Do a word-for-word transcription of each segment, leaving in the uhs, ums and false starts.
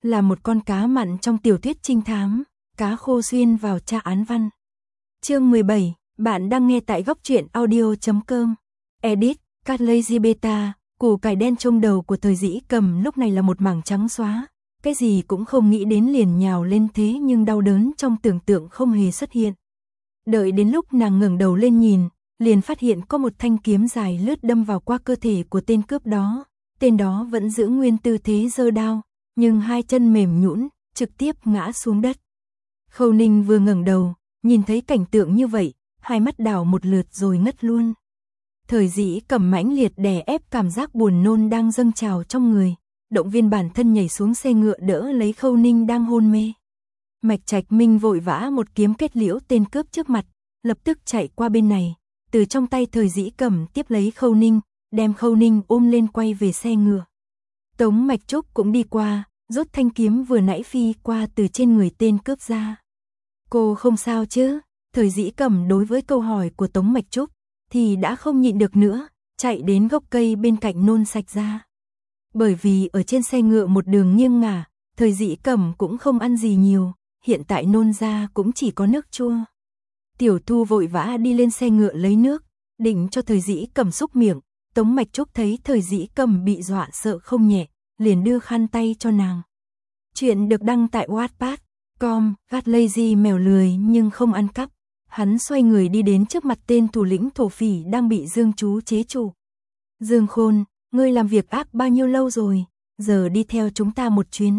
là một con cá mặn trong tiểu thuyết trinh thám, cá khô xuyên vào tra án văn. Chương mười bảy, bạn đang nghe tại góc truyện audio chấm com. Edit, Cat Lazy Beta, củ cải đen trong đầu của Thời Dĩ Cầm lúc này là một mảng trắng xóa, cái gì cũng không nghĩ đến liền nhào lên thế nhưng đau đớn trong tưởng tượng không hề xuất hiện. Đợi đến lúc nàng ngẩng đầu lên nhìn, liền phát hiện có một thanh kiếm dài lướt đâm vào qua cơ thể của tên cướp đó, tên đó vẫn giữ nguyên tư thế giơ đao, nhưng hai chân mềm nhũn, trực tiếp ngã xuống đất. Khâu Ninh vừa ngẩng đầu, nhìn thấy cảnh tượng như vậy, hai mắt đảo một lượt rồi ngất luôn. Thời Dĩ Cầm mãnh liệt đè ép cảm giác buồn nôn đang dâng trào trong người, động viên bản thân nhảy xuống xe ngựa đỡ lấy Khâu Ninh đang hôn mê. Mạch Trạch Minh vội vã một kiếm kết liễu tên cướp trước mặt, lập tức chạy qua bên này, từ trong tay Thời Dĩ Cầm tiếp lấy Khâu Ninh, đem Khâu Ninh ôm lên quay về xe ngựa. Tống Mạch Trúc cũng đi qua, rút thanh kiếm vừa nãy phi qua từ trên người tên cướp ra. Cô không sao chứ? Thời Dĩ Cầm đối với câu hỏi của Tống Mạch Trúc thì đã không nhịn được nữa, chạy đến gốc cây bên cạnh nôn sạch ra. Bởi vì ở trên xe ngựa một đường nghiêng ngả, Thời Dĩ Cầm cũng không ăn gì nhiều, hiện tại nôn ra cũng chỉ có nước chua. Tiểu Thu vội vã đi lên xe ngựa lấy nước, định cho Thời Dĩ Cầm xúc miệng. Tống Mạch Trúc thấy Thời Dĩ Cầm bị dọa sợ không nhẹ, liền đưa khăn tay cho nàng. Chuyện được đăng tại Wattpad chấm com, Cat Lazy mèo lười nhưng không ăn cắp. Hắn xoay người đi đến trước mặt tên thủ lĩnh thổ phỉ đang bị Dương Chú chế trụ. Dương Khôn, ngươi làm việc ác bao nhiêu lâu rồi, giờ đi theo chúng ta một chuyến.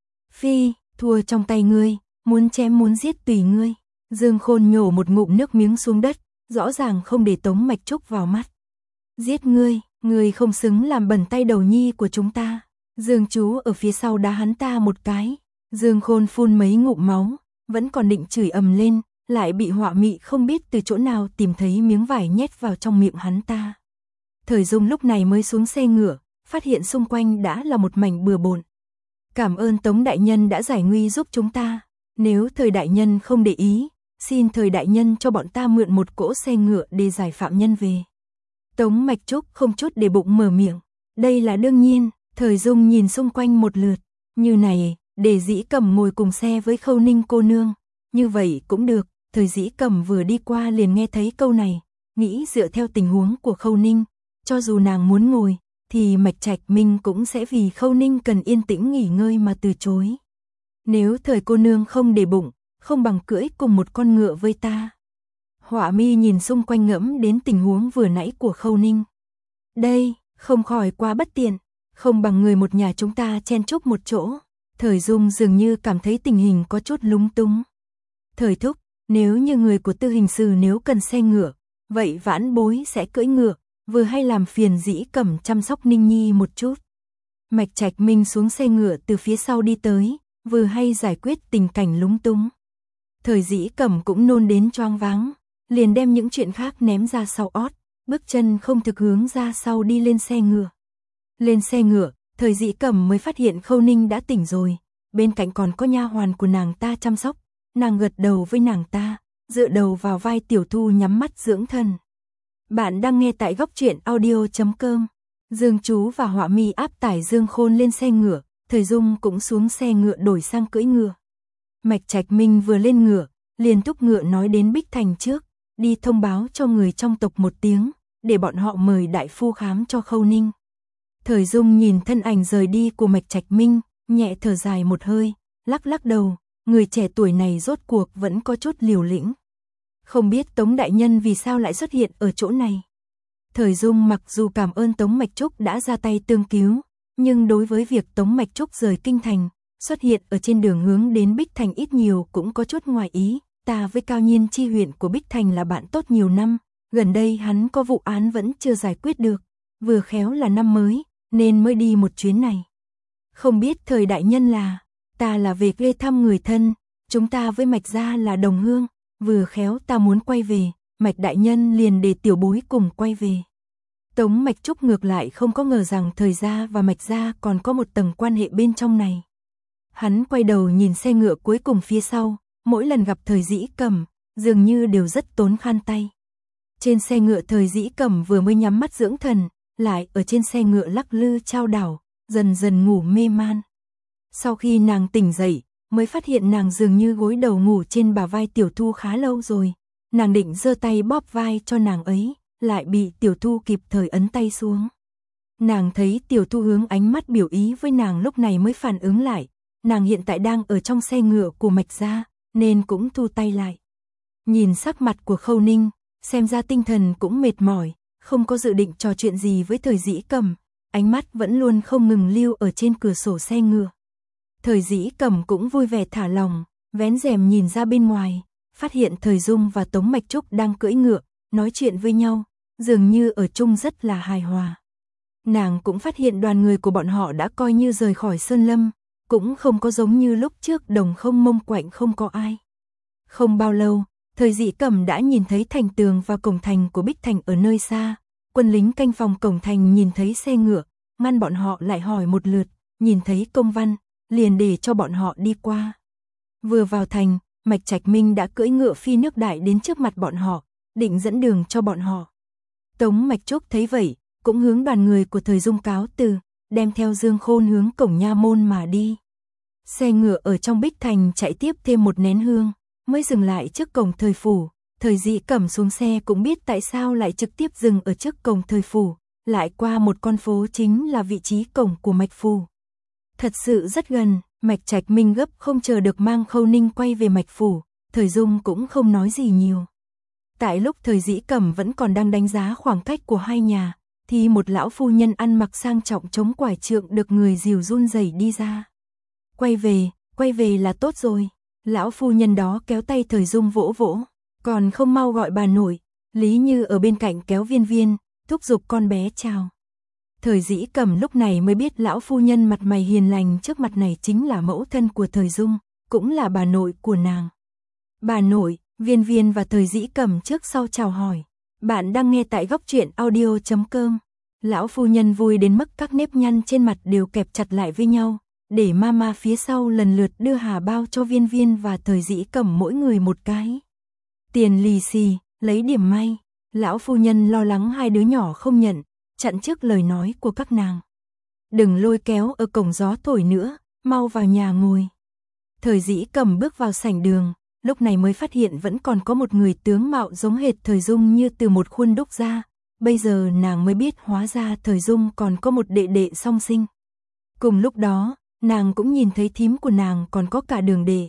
Phi, thua trong tay ngươi, muốn chém muốn giết tùy ngươi. Dương Khôn nhổ một ngụm nước miếng xuống đất, rõ ràng không để Tống Mạch Trúc vào mắt. Giết ngươi, ngươi không xứng làm bẩn tay đầu nhi của chúng ta. Dương Chú ở phía sau đá hắn ta một cái. Dương Khôn phun mấy ngụm máu, vẫn còn định chửi ầm lên, lại bị Họa Mị không biết từ chỗ nào tìm thấy miếng vải nhét vào trong miệng hắn ta. Thời Dung lúc này mới xuống xe ngựa, phát hiện xung quanh đã là một mảnh bừa bộn. Cảm ơn Tống đại nhân đã giải nguy giúp chúng ta. Nếu Thời đại nhân không để ý, xin Thời đại nhân cho bọn ta mượn một cỗ xe ngựa để giải phạm nhân về. Tống Mạch Trúc không chút để bụng mở miệng. Đây là đương nhiên. Thời Dung nhìn xung quanh một lượt. Như này, để Dĩ Cầm ngồi cùng xe với Khâu Ninh cô nương. Như vậy cũng được. Thời Dĩ Cầm vừa đi qua liền nghe thấy câu này, nghĩ dựa theo tình huống của Khâu Ninh, cho dù nàng muốn ngồi, thì Mạch Trạch Minh cũng sẽ vì Khâu Ninh cần yên tĩnh nghỉ ngơi mà từ chối. Nếu Thời cô nương không để bụng, không bằng cưỡi cùng một con ngựa với ta. Họa Mi nhìn xung quanh ngẫm đến tình huống vừa nãy của Khâu Ninh. Đây, không khỏi quá bất tiện, không bằng người một nhà chúng ta chen chúc một chỗ. Thời Dung dường như cảm thấy tình hình có chút lúng túng. Thời thúc, nếu như người của Tư hình sự nếu cần xe ngựa, vậy vãn bối sẽ cưỡi ngựa, vừa hay làm phiền Dĩ Cầm chăm sóc Ninh Nhi một chút. Mạch Trạch Minh xuống xe ngựa từ phía sau đi tới, vừa hay giải quyết tình cảnh lúng túng. Thời Dĩ Cầm cũng nôn đến choáng váng, liền đem những chuyện khác ném ra sau ót, bước chân không thực hướng ra sau đi lên xe ngựa. Lên xe ngựa, Thời Dĩ Cầm mới phát hiện Khâu Ninh đã tỉnh rồi, bên cạnh còn có nha hoàn của nàng ta chăm sóc. Nàng gật đầu với nàng ta, dựa đầu vào vai Tiểu Thu nhắm mắt dưỡng thân. Bạn đang nghe tại góc truyện audio chấm com. Dương Chú và Họa Mi áp tải Dương Khôn lên xe ngựa, Thời Dung cũng xuống xe ngựa đổi sang cưỡi ngựa. Mạch Trạch Minh vừa lên ngựa, liền thúc ngựa nói đến Bích Thành trước, đi thông báo cho người trong tộc một tiếng, để bọn họ mời đại phu khám cho Khâu Ninh. Thời Dung nhìn thân ảnh rời đi của Mạch Trạch Minh, nhẹ thở dài một hơi, lắc lắc đầu. Người trẻ tuổi này rốt cuộc vẫn có chút liều lĩnh. Không biết Tống đại nhân vì sao lại xuất hiện ở chỗ này. Thời Dung mặc dù cảm ơn Tống Mạch Trúc đã ra tay tương cứu, nhưng đối với việc Tống Mạch Trúc rời kinh thành, xuất hiện ở trên đường hướng đến Bích Thành ít nhiều cũng có chút ngoài ý. Ta với Cao Nhiên Chi huyện của Bích Thành là bạn tốt nhiều năm, gần đây hắn có vụ án vẫn chưa giải quyết được, vừa khéo là năm mới, nên mới đi một chuyến này. Không biết Thời đại nhân là... Ta là về quê thăm người thân, chúng ta với Mạch gia là đồng hương, vừa khéo ta muốn quay về, Mạch đại nhân liền để tiểu bối cùng quay về. Tống Mạch Trúc ngược lại không có ngờ rằng Thời gia và Mạch gia còn có một tầng quan hệ bên trong này. Hắn quay đầu nhìn xe ngựa cuối cùng phía sau, mỗi lần gặp Thời Dĩ Cầm, dường như đều rất tốn khăn tay. Trên xe ngựa Thời Dĩ Cầm vừa mới nhắm mắt dưỡng thần, lại ở trên xe ngựa lắc lư chao đảo, dần dần ngủ mê man. Sau khi nàng tỉnh dậy, mới phát hiện nàng dường như gối đầu ngủ trên bả vai Tiểu Thu khá lâu rồi. Nàng định giơ tay bóp vai cho nàng ấy, lại bị Tiểu Thu kịp thời ấn tay xuống. Nàng thấy Tiểu Thu hướng ánh mắt biểu ý với nàng lúc này mới phản ứng lại. Nàng hiện tại đang ở trong xe ngựa của Mạch gia, nên cũng thu tay lại. Nhìn sắc mặt của Khâu Ninh, xem ra tinh thần cũng mệt mỏi, không có dự định trò chuyện gì với Thời Dĩ Cẩm, ánh mắt vẫn luôn không ngừng lưu ở trên cửa sổ xe ngựa. Thời Dĩ Cẩm cũng vui vẻ thả lòng, vén rèm nhìn ra bên ngoài, phát hiện Thời Dung và Tống Mạch Trúc đang cưỡi ngựa, nói chuyện với nhau, dường như ở chung rất là hài hòa. Nàng cũng phát hiện đoàn người của bọn họ đã coi như rời khỏi Sơn Lâm, cũng không có giống như lúc trước đồng không mông quạnh không có ai. Không bao lâu, Thời Dĩ Cẩm đã nhìn thấy thành tường và cổng thành của Bích Thành ở nơi xa. Quân lính canh phòng cổng thành nhìn thấy xe ngựa, ngăn bọn họ lại hỏi một lượt, nhìn thấy công văn, liền để cho bọn họ đi qua. Vừa vào thành, Mạch Trạch Minh đã cưỡi ngựa phi nước đại đến trước mặt bọn họ, định dẫn đường cho bọn họ. Tống Mạch Trúc thấy vậy, cũng hướng đoàn người của Thời Dung cáo từ, đem theo Dương Khôn hướng cổng nha môn mà đi. Xe ngựa ở trong Bích Thành chạy tiếp thêm một nén hương, mới dừng lại trước cổng Thời phủ. Thời Dĩ Cẩm xuống xe cũng biết tại sao lại trực tiếp dừng ở trước cổng Thời phủ, lại qua một con phố chính là vị trí cổng của Mạch phủ. Thật sự rất gần, Mạch Trạch Minh gấp không chờ được mang Khâu Ninh quay về Mạch phủ, Thời Dung cũng không nói gì nhiều. Tại lúc Thời Dĩ Cẩm vẫn còn đang đánh giá khoảng cách của hai nhà, thì một lão phu nhân ăn mặc sang trọng chống quải trượng được người dìu run rẩy đi ra. Quay về, quay về là tốt rồi. Lão phu nhân đó kéo tay Thời Dung vỗ vỗ, còn không mau gọi bà nội. Lý Như ở bên cạnh kéo Viên Viên, thúc giục con bé chào. Thời Dĩ Cẩm lúc này mới biết lão phu nhân mặt mày hiền lành trước mặt này chính là mẫu thân của Thời Dung, cũng là bà nội của nàng. Bà nội, Viên Viên và Thời Dĩ Cẩm trước sau chào hỏi. Bạn đang nghe tại góc truyện audio chấm com. Lão phu nhân vui đến mức các nếp nhăn trên mặt đều kẹp chặt lại với nhau, để mama phía sau lần lượt đưa hà bao cho Viên Viên và Thời Dĩ Cẩm mỗi người một cái. Tiền lì xì, lấy điểm may. Lão phu nhân lo lắng hai đứa nhỏ không nhận, chặn trước lời nói của các nàng. Đừng lôi kéo ở cổng gió thổi nữa, mau vào nhà ngồi. Thời Dĩ Cẩm bước vào sảnh đường, lúc này mới phát hiện vẫn còn có một người tướng mạo giống hệt Thời Dung như từ một khuôn đúc ra. Bây giờ nàng mới biết hóa ra Thời Dung còn có một đệ đệ song sinh. Cùng lúc đó, nàng cũng nhìn thấy thím của nàng còn có cả Đường đệ.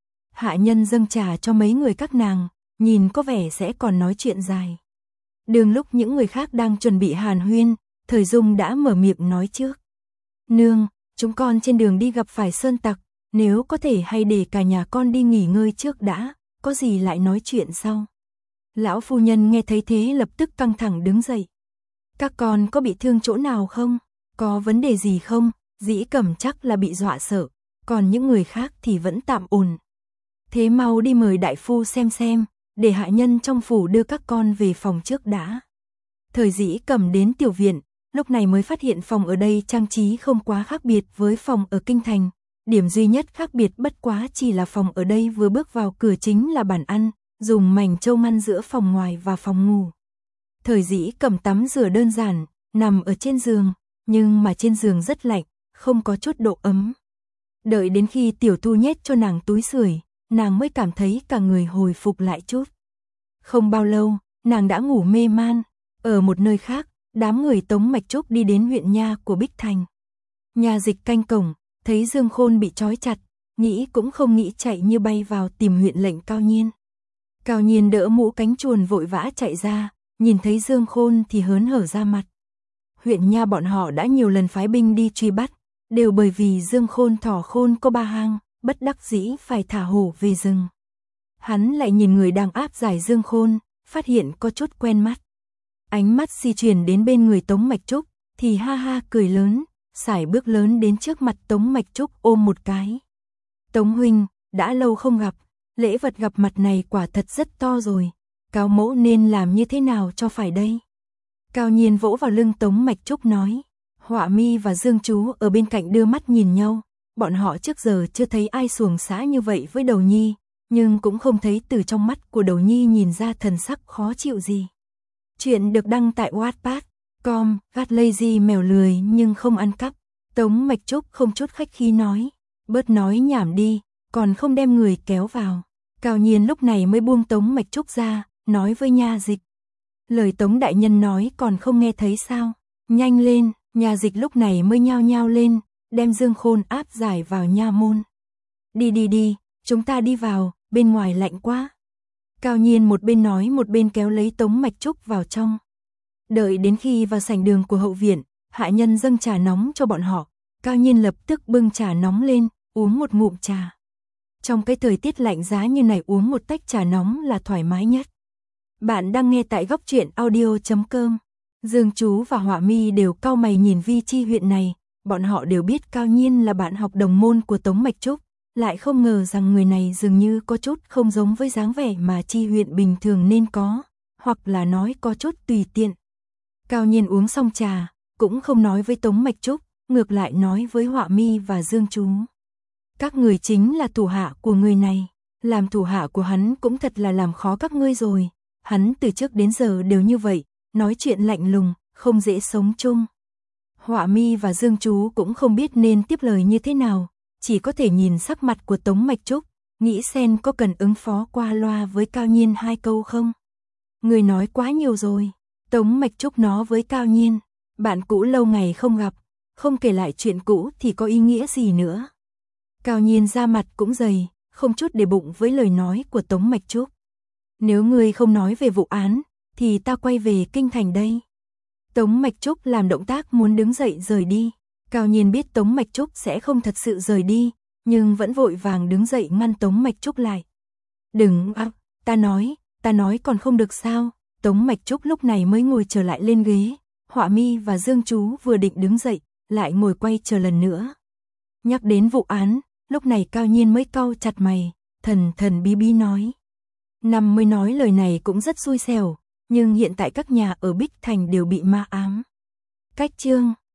Hạ nhân dâng trà cho mấy người các nàng, nhìn có vẻ sẽ còn nói chuyện dài. Đường lúc những người khác đang chuẩn bị hàn huyên, Thời Dung đã mở miệng nói trước. Nương, chúng con trên đường đi gặp phải sơn tặc, nếu có thể hay để cả nhà con đi nghỉ ngơi trước đã, có gì lại nói chuyện sau. Lão phu nhân nghe thấy thế lập tức căng thẳng đứng dậy. Các con có bị thương chỗ nào không? Có vấn đề gì không? Dĩ Cẩm chắc là bị dọa sợ, còn những người khác thì vẫn tạm ổn. Thế mau đi mời đại phu xem xem, để hạ nhân trong phủ đưa các con về phòng trước đã. Thời Dĩ Cẩm đến tiểu viện, lúc này mới phát hiện phòng ở đây trang trí không quá khác biệt với phòng ở kinh thành. Điểm duy nhất khác biệt bất quá chỉ là phòng ở đây vừa bước vào cửa chính là bàn ăn, dùng mảnh châu ngăn giữa phòng ngoài và phòng ngủ. Thời Dĩ Cẩm tắm rửa đơn giản, nằm ở trên giường, nhưng mà trên giường rất lạnh, không có chút độ ấm. Đợi đến khi Tiểu Thu nhét cho nàng túi sưởi, nàng mới cảm thấy cả người hồi phục lại chút. Không bao lâu, nàng đã ngủ mê man. Ở một nơi khác, đám người Tống Mạch Trúc đi đến huyện nha của Bích Thành. Nhà dịch canh cổng, thấy Dương Khôn bị trói chặt, nghĩ cũng không nghĩ chạy như bay vào tìm huyện lệnh Cao Nhiên. Cao Nhiên đỡ mũ cánh chuồn vội vã chạy ra, nhìn thấy Dương Khôn thì hớn hở ra mặt. Huyện nha bọn họ đã nhiều lần phái binh đi truy bắt, đều bởi vì Dương Khôn thỏ khôn có ba hang, bất đắc dĩ phải thả hổ về rừng. Hắn lại nhìn người đang áp giải Dương Khôn, phát hiện có chút quen mắt. Ánh mắt di chuyển đến bên người Tống Mạch Trúc, thì ha ha cười lớn, sải bước lớn đến trước mặt Tống Mạch Trúc ôm một cái. Tống huynh, đã lâu không gặp, lễ vật gặp mặt này quả thật rất to rồi, Cao mẫu nên làm như thế nào cho phải đây? Cao Nhiên vỗ vào lưng Tống Mạch Trúc nói. Họa Mi và Dương Chú ở bên cạnh đưa mắt nhìn nhau, bọn họ trước giờ chưa thấy ai xuồng xã như vậy với Đầu Nhi, nhưng cũng không thấy từ trong mắt của Đầu Nhi nhìn ra thần sắc khó chịu gì. Chuyện được đăng tại Wattpad chấm com, gạt lazy mèo lười nhưng không ăn cắp. Tống Mạch Trúc không chút khách khí nói, Bớt nói nhảm đi, còn không đem người kéo vào. Cao Nhiên lúc này mới buông Tống Mạch Trúc ra, nói với Nha Dịch. Lời Tống đại nhân nói còn không nghe thấy sao? Nhanh lên, Nha Dịch lúc này mới nhao nhao lên, đem Dương Khôn áp giải vào nha môn. Đi đi đi, chúng ta đi vào, bên ngoài lạnh quá. Cao Nhiên một bên nói một bên kéo lấy Tống Mạch Trúc vào trong. Đợi đến khi vào sảnh đường của hậu viện, hạ nhân dâng trà nóng cho bọn họ, Cao Nhiên lập tức bưng trà nóng lên, uống một ngụm trà. Trong cái thời tiết lạnh giá như này uống một tách trà nóng là thoải mái nhất. Bạn đang nghe tại góc truyện audio chấm com. Dương Chú và Họa Mi đều cau mày nhìn Vi Chi huyện này, bọn họ đều biết Cao Nhiên là bạn học đồng môn của Tống Mạch Trúc, lại không ngờ rằng người này dường như có chút không giống với dáng vẻ mà Chi huyện bình thường nên có, hoặc là nói có chút tùy tiện. Cao Nhiên uống xong trà, cũng không nói với Tống Mạch Trúc, ngược lại nói với Họa Mi và Dương Chú. Các người chính là thủ hạ của người này, làm thủ hạ của hắn cũng thật là làm khó các ngươi rồi, hắn từ trước đến giờ đều như vậy, nói chuyện lạnh lùng, không dễ sống chung. Họa Mi và Dương Chú cũng không biết nên tiếp lời như thế nào, chỉ có thể nhìn sắc mặt của Tống Mạch Trúc, nghĩ xem có cần ứng phó qua loa với Cao Nhiên hai câu không. Người nói quá nhiều rồi. Tống Mạch Trúc nó với Cao Nhiên, bạn cũ lâu ngày không gặp, không kể lại chuyện cũ thì có ý nghĩa gì nữa. Cao Nhiên ra mặt cũng dày, không chút để bụng với lời nói của Tống Mạch Trúc. Nếu ngươi không nói về vụ án, thì ta quay về kinh thành đây. Tống Mạch Trúc làm động tác muốn đứng dậy rời đi. Cao Nhiên biết Tống Mạch Trúc sẽ không thật sự rời đi, nhưng vẫn vội vàng đứng dậy ngăn Tống Mạch Trúc lại. Đừng, à, ta nói, ta nói còn không được sao. Tống Mạch Trúc lúc này mới ngồi trở lại lên ghế, Họa Mi và Dương Chú vừa định đứng dậy, lại ngồi quay chờ lần nữa. Nhắc đến vụ án, lúc này Cao Nhiên mới cau chặt mày, thần thần bí bí nói. Năm mới nói lời này cũng rất xui xẻo, nhưng hiện tại các nhà ở Bích Thành đều bị ma ám. Cách chương